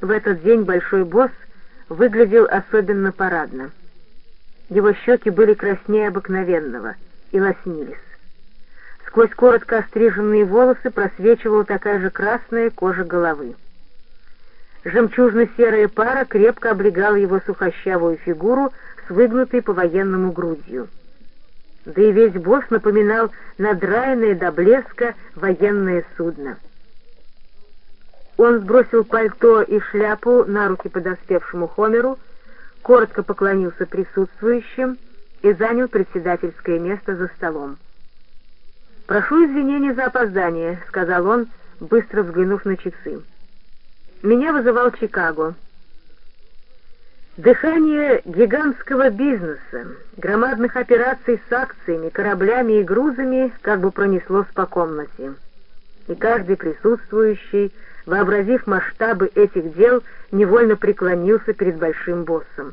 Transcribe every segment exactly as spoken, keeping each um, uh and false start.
В этот день большой босс выглядел особенно парадно. Его щеки были краснее обыкновенного и лоснились. Сквозь коротко остриженные волосы просвечивала такая же красная кожа головы. Жемчужно-серая пара крепко облегала его сухощавую фигуру с выгнутой по-военному грудью. Да и весь босс напоминал надраенное до блеска военное судно. Он сбросил пальто и шляпу на руки подоспевшему Хомеру, коротко поклонился присутствующим и занял председательское место за столом. «Прошу извинения за опоздание», — сказал он, быстро взглянув на часы. «Меня вызывал Чикаго. Дыхание гигантского бизнеса, громадных операций с акциями, кораблями и грузами как бы пронеслось по комнате. И каждый присутствующий, вообразив масштабы этих дел, невольно преклонился перед большим боссом.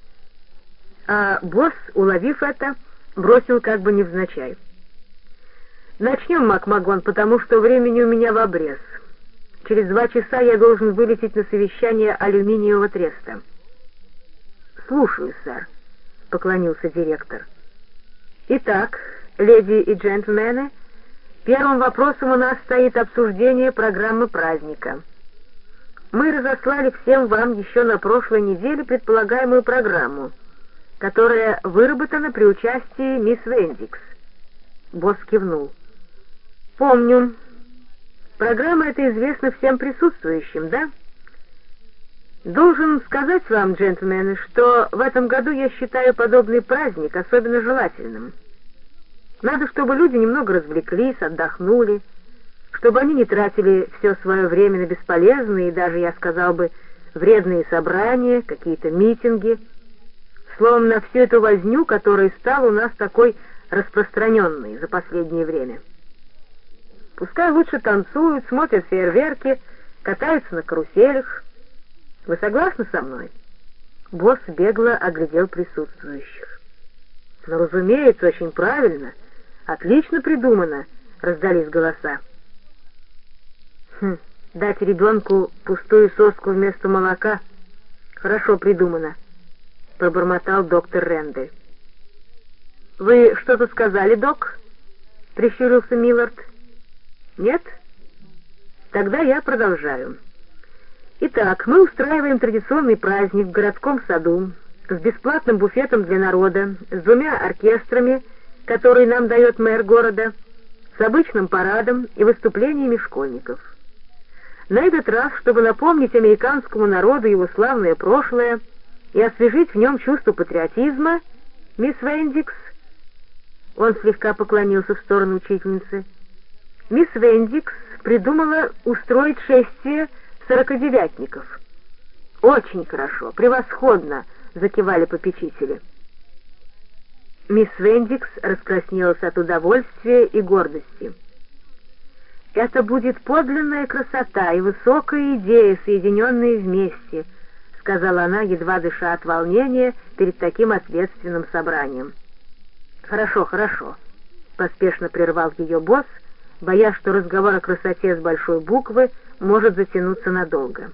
А босс, уловив это, бросил как бы невзначай: «Начнем, Макмагон, потому что времени у меня в обрез. Через два часа я должен вылететь на совещание алюминиевого треста». «Слушаю, сэр», — поклонился директор. «Итак, леди и джентльмены, первым вопросом у нас стоит обсуждение программы праздника. Мы разослали всем вам еще на прошлой неделе предполагаемую программу, которая выработана при участии мисс Вендикс». Босс кивнул. «Помню. Программа эта известна всем присутствующим, да? Должен сказать вам, джентльмены, что в этом году я считаю подобный праздник особенно желательным. Надо, чтобы люди немного развлеклись, отдохнули, чтобы они не тратили все свое время на бесполезные и даже, я сказал бы, вредные собрания, какие-то митинги, словом, на всю эту возню, которая стала у нас такой распространенной за последнее время. Пускай лучше танцуют, смотрят фейерверки, катаются на каруселях. Вы согласны со мной?» Босс бегло оглядел присутствующих. «Ну, разумеется, очень правильно. Отлично придумано», — раздались голоса. «Хм, дать ребенку пустую соску вместо молока. Хорошо придумано», — пробормотал доктор Рендель. «Вы что-то сказали, док?» — прищурился Миллард. «Нет? Тогда я продолжаю. Итак, мы устраиваем традиционный праздник в городском саду с бесплатным буфетом для народа, с двумя оркестрами, которые нам дает мэр города, с обычным парадом и выступлениями школьников. На этот раз, чтобы напомнить американскому народу его славное прошлое и освежить в нем чувство патриотизма, мисс Вендикс...» Он слегка поклонился в сторону учительницы. «Мисс Вендикс придумала устроить шествие сорокодевятников». «Очень хорошо, превосходно!» — закивали попечители. Мисс Вендикс раскраснелась от удовольствия и гордости. «Это будет подлинная красота и высокая идея, соединенные вместе», — сказала она, едва дыша от волнения перед таким ответственным собранием. «Хорошо, хорошо», — поспешно прервал ее босс, боясь, что разговор о красоте с большой буквы может затянуться надолго.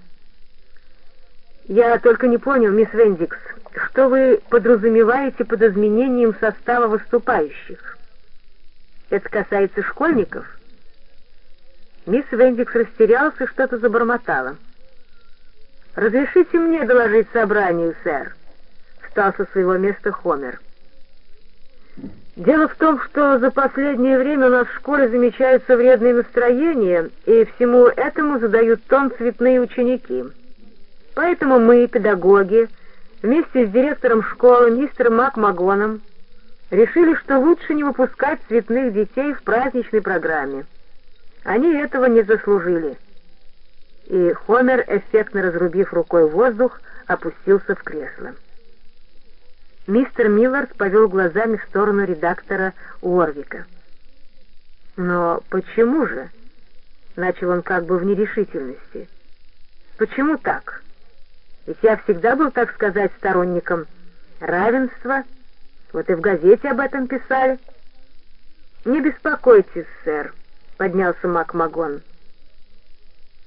«Я только не понял, мисс Вендикс, что вы подразумеваете под изменением состава выступающих? Это касается школьников?» Мисс Вендикс растерялась и что-то забормотала. «Разрешите мне доложить собранию, сэр», — встал со своего места Хомер. «Дело в том, что за последнее время у нас в школе замечаются вредные настроения, и всему этому задают тон цветные ученики. Поэтому мы, педагоги, вместе с директором школы, мистером Макмагоном, решили, что лучше не выпускать цветных детей в праздничной программе. Они этого не заслужили». И Хомер, эффектно разрубив рукой воздух, опустился в кресло. Мистер Миллард повел глазами в сторону редактора Уорвика. «Но почему же?» — начал он как бы в нерешительности. «Почему так? Ведь я всегда был, так сказать, сторонником равенства. Вот и в газете об этом писали». «Не беспокойтесь, сэр», — поднялся Макмагон.